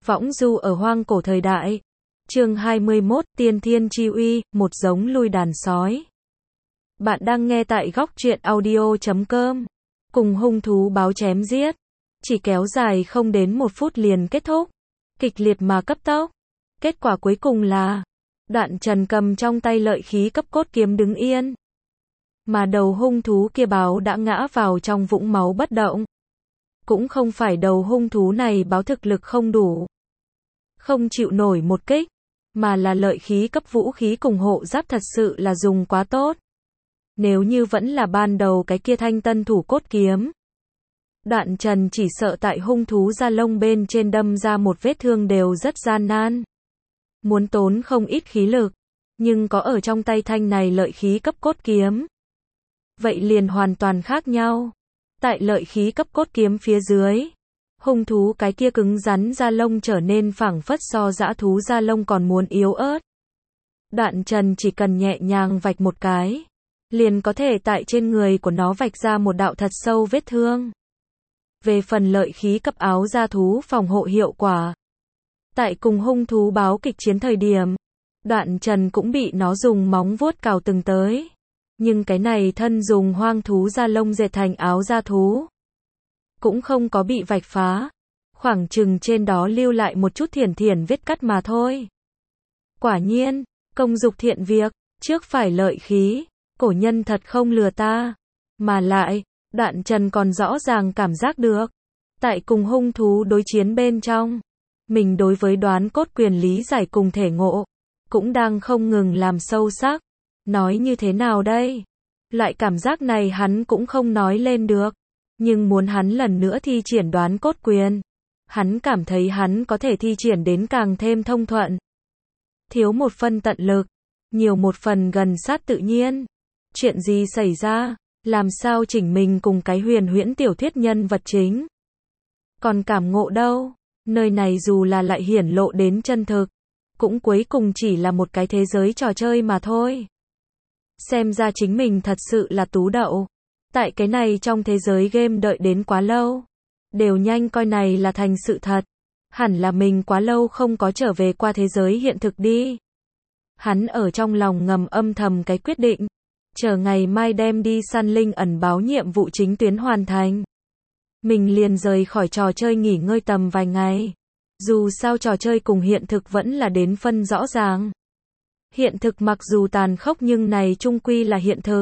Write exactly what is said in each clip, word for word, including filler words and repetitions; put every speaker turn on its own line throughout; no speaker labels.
Võng du ở hoang cổ thời đại. Chương hai mươi mốt, Tiên Thiên Chi Uy, một giống lui đàn sói. Bạn đang nghe tại góc truyện audio chấm com. Cùng hung thú báo chém giết. Chỉ kéo dài không đến một phút liền kết thúc. Kịch liệt mà cấp tốc. Kết quả cuối cùng là Đoạn Trần cầm trong tay lợi khí cấp cốt kiếm đứng yên. Mà đầu hung thú kia báo đã ngã vào trong vũng máu bất động. Cũng không phải đầu hung thú này báo thực lực không đủ, không chịu nổi một kích, mà là lợi khí cấp vũ khí cùng hộ giáp thật sự là dùng quá tốt. Nếu như vẫn là ban đầu cái kia thanh tân thủ cốt kiếm, Đoạn Trần chỉ sợ tại hung thú da lông bên trên đâm ra một vết thương đều rất gian nan. Muốn tốn không ít khí lực, nhưng có ở trong tay thanh này lợi khí cấp cốt kiếm. Vậy liền hoàn toàn khác nhau. Tại lợi khí cấp cốt kiếm phía dưới, hung thú cái kia cứng rắn da lông trở nên phảng phất so dã thú da lông còn muốn yếu ớt. Đoạn Trần chỉ cần nhẹ nhàng vạch một cái, liền có thể tại trên người của nó vạch ra một đạo thật sâu vết thương. Về phần lợi khí cấp áo da thú phòng hộ hiệu quả, tại cùng hung thú báo kịch chiến thời điểm, Đoạn Trần cũng bị nó dùng móng vuốt cào từng tới. Nhưng cái này thân dùng hoang thú da lông dệt thành áo da thú, cũng không có bị vạch phá, khoảng chừng trên đó lưu lại một chút thiển thiển vết cắt mà thôi. Quả nhiên, công dục thiện việc, trước phải lợi khí, cổ nhân thật không lừa ta. Mà lại, Đoạn Trần còn rõ ràng cảm giác được, tại cùng hung thú đối chiến bên trong, mình đối với đoán cốt quyền lý giải cùng thể ngộ, cũng đang không ngừng làm sâu sắc. Nói như thế nào đây? Loại cảm giác này hắn cũng không nói lên được. Nhưng muốn hắn lần nữa thi triển đoán cốt quyền, hắn cảm thấy hắn có thể thi triển đến càng thêm thông thuận. Thiếu một phần tận lực, nhiều một phần gần sát tự nhiên. Chuyện gì xảy ra? Làm sao chỉnh mình cùng cái huyền huyễn tiểu thuyết nhân vật chính? Còn cảm ngộ đâu? Nơi này dù là lại hiển lộ đến chân thực, cũng cuối cùng chỉ là một cái thế giới trò chơi mà thôi. Xem ra chính mình thật sự là tú đậu. Tại cái này trong thế giới game đợi đến quá lâu. Đều nhanh coi này là thành sự thật. Hẳn là mình quá lâu không có trở về qua thế giới hiện thực đi. Hắn ở trong lòng ngầm âm thầm cái quyết định. Chờ ngày mai đem đi săn linh ẩn báo nhiệm vụ chính tuyến hoàn thành. Mình liền rời khỏi trò chơi nghỉ ngơi tầm vài ngày. Dù sao trò chơi cùng hiện thực vẫn là đến phân rõ ràng. Hiện thực mặc dù tàn khốc nhưng này chung quy là hiện thực.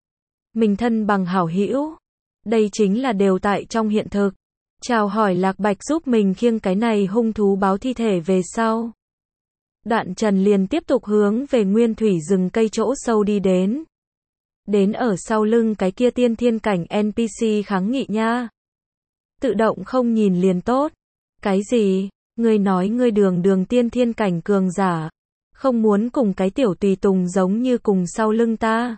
Mình thân bằng hảo hữu, đây chính là đều tại trong hiện thực. Chào hỏi Lạc Bạch giúp mình khiêng cái này hung thú báo thi thể về sau. Đoạn Trần liền tiếp tục hướng về nguyên thủy rừng cây chỗ sâu đi đến. Đến ở sau lưng cái kia tiên thiên cảnh en pê xê kháng nghị nha. Tự động không nhìn liền tốt. Cái gì? Ngươi nói ngươi đường đường tiên thiên cảnh cường giả, không muốn cùng cái tiểu tùy tùng giống như cùng sau lưng ta.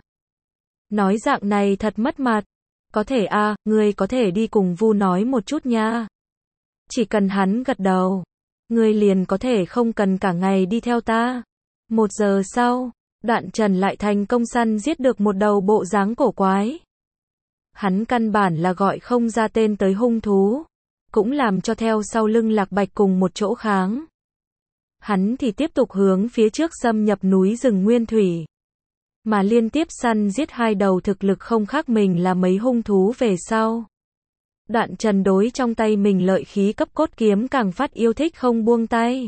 Nói dạng này thật mất mặt. Có thể a, à, ngươi có thể đi cùng Vu nói một chút nha. Chỉ cần hắn gật đầu, ngươi liền có thể không cần cả ngày đi theo ta. Một giờ sau, Đoạn Trần lại thành công săn giết được một đầu bộ dáng cổ quái. Hắn căn bản là gọi không ra tên tới hung thú, cũng làm cho theo sau lưng Lạc Bạch cùng một chỗ kháng. Hắn thì tiếp tục hướng phía trước xâm nhập núi rừng nguyên thủy. Mà liên tiếp săn giết hai đầu thực lực không khác mình là mấy hung thú về sau. Đoạn Trần đối trong tay mình lợi khí cấp cốt kiếm càng phát yêu thích không buông tay.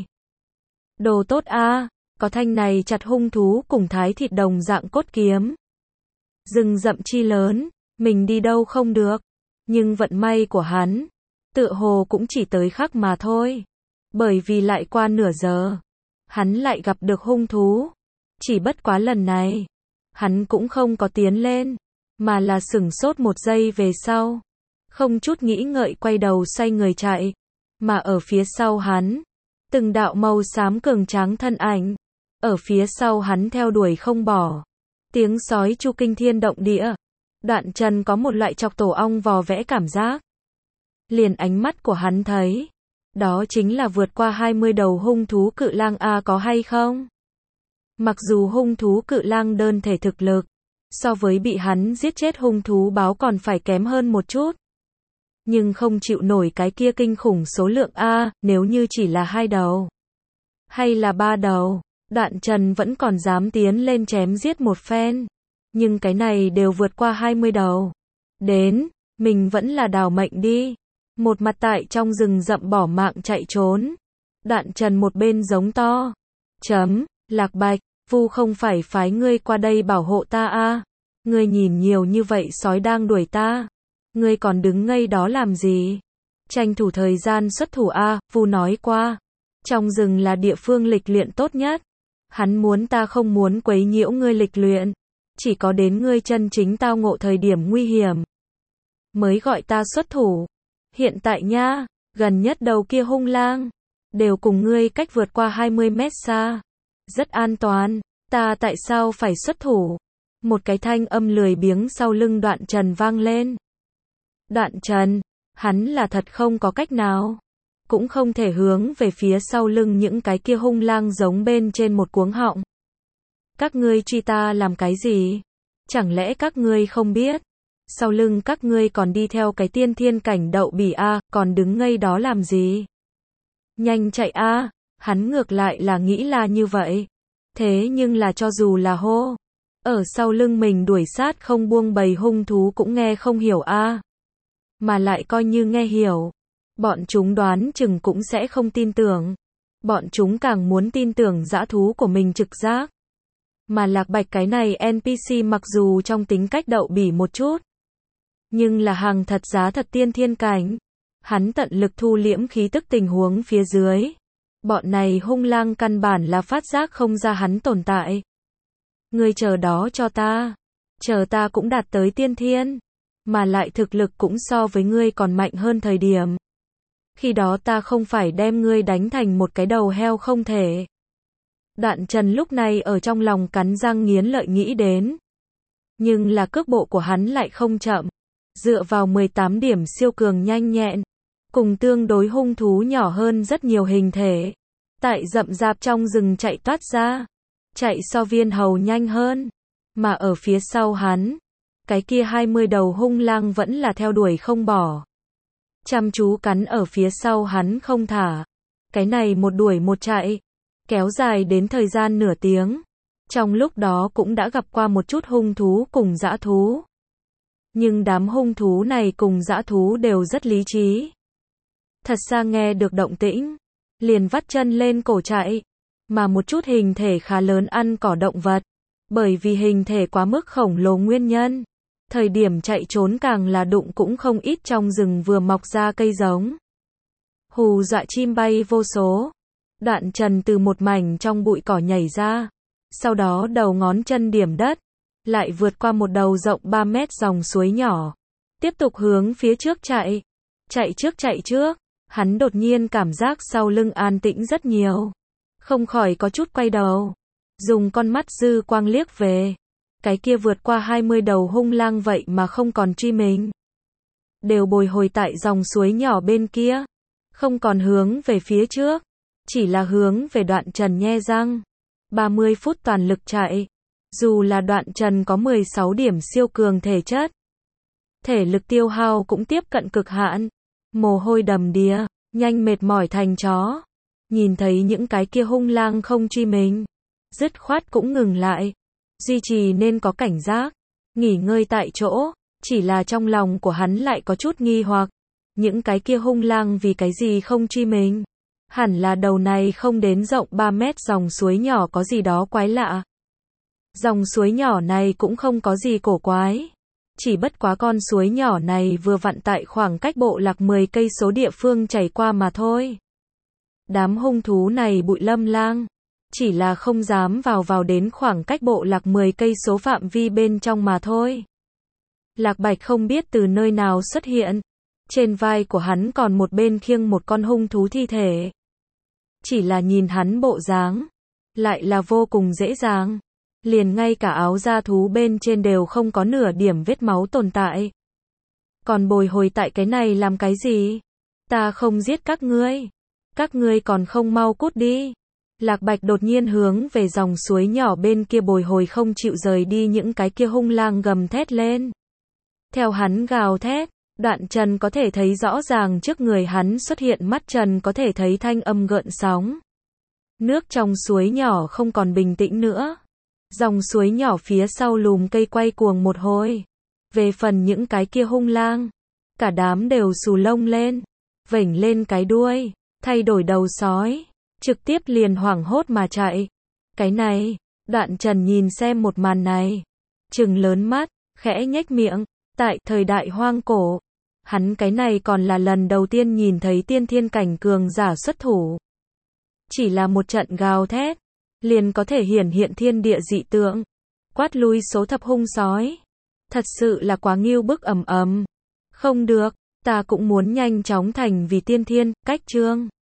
Đồ tốt a, có thanh này chặt hung thú cùng thái thịt đồng dạng cốt kiếm. Rừng rậm chi lớn, mình đi đâu không được. Nhưng vận may của hắn, tựa hồ cũng chỉ tới khắc mà thôi. Bởi vì lại qua nửa giờ, hắn lại gặp được hung thú. Chỉ bất quá lần này, hắn cũng không có tiến lên, mà là sửng sốt một giây về sau. Không chút nghĩ ngợi quay đầu xoay người chạy. Mà ở phía sau hắn, từng đạo màu xám cường tráng thân ảnh. Ở phía sau hắn theo đuổi không bỏ. Tiếng sói chu kinh thiên động địa. Đoạn Trần có một loại chọc tổ ong vò vẽ cảm giác. Liền ánh mắt của hắn thấy. Đó chính là vượt qua hai mươi đầu hung thú cự lang a, có hay không? Mặc dù hung thú cự lang đơn thể thực lực, so với bị hắn giết chết hung thú báo còn phải kém hơn một chút. nhưng không chịu nổi cái kia kinh khủng số lượng a, nếu như chỉ là hai đầu, hay là ba đầu, Đoạn Trần vẫn còn dám tiến lên chém giết một phen, nhưng cái này đều vượt qua hai mươi đầu. Đến, mình vẫn là đào mệnh đi. Một mặt tại trong rừng rậm bỏ mạng chạy trốn. Đoạn Trần một bên giống to. Chấm, Lạc Bạch, Vu không phải phái ngươi qua đây bảo hộ ta a? Ngươi nhìn nhiều như vậy sói đang đuổi ta. Ngươi còn đứng ngây đó làm gì? Tranh thủ thời gian xuất thủ a, Vu nói qua. Trong rừng là địa phương lịch luyện tốt nhất. Hắn muốn ta không muốn quấy nhiễu ngươi lịch luyện. Chỉ có đến ngươi chân chính tao ngộ thời điểm nguy hiểm mới gọi ta xuất thủ. Hiện tại nha, gần nhất đầu kia hung lang, đều cùng ngươi cách vượt qua hai mươi mét xa. Rất an toàn, ta tại sao phải xuất thủ? Một cái thanh âm lười biếng sau lưng Đoạn Trần vang lên. Đoạn Trần, hắn là thật không có cách nào. Cũng không thể hướng về phía sau lưng những cái kia hung lang giống bên trên một cuống họng. Các ngươi truy ta làm cái gì? Chẳng lẽ các ngươi không biết? Sau lưng các ngươi còn đi theo cái tiên thiên cảnh đậu bỉ a, còn đứng ngây đó làm gì? Nhanh chạy a, hắn ngược lại là nghĩ là như vậy. Thế nhưng là cho dù là hô, ở sau lưng mình đuổi sát không buông bầy hung thú cũng nghe không hiểu a. Mà lại coi như nghe hiểu, bọn chúng đoán chừng cũng sẽ không tin tưởng. Bọn chúng càng muốn tin tưởng dã thú của mình trực giác. Mà Lạc Bạch cái này en pê xê mặc dù trong tính cách đậu bỉ một chút, nhưng là hàng thật giá thật tiên thiên cảnh. Hắn tận lực thu liễm khí tức tình huống phía dưới. Bọn này hung lang căn bản là phát giác không ra hắn tồn tại. Ngươi chờ đó cho ta. Chờ ta cũng đạt tới tiên thiên. Mà lại thực lực cũng so với ngươi còn mạnh hơn thời điểm. Khi đó ta không phải đem ngươi đánh thành một cái đầu heo không thể. Đoạn Trần lúc này ở trong lòng cắn răng nghiến lợi nghĩ đến. Nhưng là cước bộ của hắn lại không chậm. Dựa vào mười tám điểm siêu cường nhanh nhẹn. Cùng tương đối hung thú nhỏ hơn rất nhiều hình thể. Tại rậm rạp trong rừng chạy toát ra. Chạy so viên hầu nhanh hơn. Mà ở phía sau hắn, cái kia hai mươi đầu hung lang vẫn là theo đuổi không bỏ. Chăm chú cắn ở phía sau hắn không thả. Cái này một đuổi một chạy. Kéo dài đến thời gian nửa tiếng. Trong lúc đó cũng đã gặp qua một chút hung thú cùng dã thú. Nhưng đám hung thú này cùng dã thú đều rất lý trí. Thật ra nghe được động tĩnh, liền vắt chân lên cổ chạy. Mà một chút hình thể khá lớn ăn cỏ động vật. Bởi vì hình thể quá mức khổng lồ nguyên nhân. Thời điểm chạy trốn càng là đụng cũng không ít trong rừng vừa mọc ra cây giống. Hù dọa chim bay vô số. Đoạn Trần từ một mảnh trong bụi cỏ nhảy ra. Sau đó đầu ngón chân điểm đất. Lại vượt qua một đầu rộng ba mét dòng suối nhỏ. Tiếp tục hướng phía trước chạy. Chạy trước chạy trước. Hắn đột nhiên cảm giác sau lưng an tĩnh rất nhiều. Không khỏi có chút quay đầu. Dùng con mắt dư quang liếc về. Cái kia vượt qua hai mươi đầu hung lang vậy mà không còn truy mình. Đều bồi hồi tại dòng suối nhỏ bên kia. Không còn hướng về phía trước. Chỉ là hướng về Đoạn Trần nhe răng. ba mươi phút toàn lực chạy. Dù là Đoạn Trần có mười sáu điểm siêu cường thể chất. Thể lực tiêu hao cũng tiếp cận cực hạn. Mồ hôi đầm đìa, nhanh mệt mỏi thành chó. Nhìn thấy những cái kia hung lang không truy mình. Dứt khoát cũng ngừng lại. Duy trì nên có cảnh giác. Nghỉ ngơi tại chỗ. Chỉ là trong lòng của hắn lại có chút nghi hoặc. Những cái kia hung lang vì cái gì không truy mình? Hẳn là đầu này không đến rộng ba mét dòng suối nhỏ có gì đó quái lạ. Dòng suối nhỏ này cũng không có gì cổ quái. Chỉ bất quá con suối nhỏ này vừa vặn tại khoảng cách bộ lạc mười cây số địa phương chảy qua mà thôi. Đám hung thú này bụi lâm lang. Chỉ là không dám vào vào đến khoảng cách bộ lạc mười cây số phạm vi bên trong mà thôi. Lạc Bạch không biết từ nơi nào xuất hiện. Trên vai của hắn còn một bên khiêng một con hung thú thi thể. Chỉ là nhìn hắn bộ dáng. Lại là vô cùng dễ dàng. Liền ngay cả áo da thú bên trên đều không có nửa điểm vết máu tồn tại. Còn bồi hồi tại cái này làm cái gì? Ta không giết các ngươi. Các ngươi còn không mau cút đi. Lạc Bạch đột nhiên hướng về dòng suối nhỏ bên kia bồi hồi không chịu rời đi những cái kia hung lang gầm thét lên. Theo hắn gào thét, Đoạn Trần có thể thấy rõ ràng trước người hắn xuất hiện, mắt Trần có thể thấy thanh âm gợn sóng. Nước trong suối nhỏ không còn bình tĩnh nữa. Dòng suối nhỏ phía sau lùm cây quay cuồng một hồi. Về phần những cái kia hung lang, cả đám đều xù lông lên, vểnh lên cái đuôi, thay đổi đầu sói, trực tiếp liền hoảng hốt mà chạy. Cái này, Đoạn Trần nhìn xem một màn này, trừng lớn mắt, khẽ nhếch miệng, tại thời đại hoang cổ, hắn cái này còn là lần đầu tiên nhìn thấy tiên thiên cảnh cường giả xuất thủ. Chỉ là một trận gào thét, liền có thể hiển hiện thiên địa dị tượng, quát lui số thập hung sói. Thật sự là quá nghiêu bức. Ầm ầm. Không được, ta cũng muốn nhanh chóng thành vì tiên thiên, cách chương.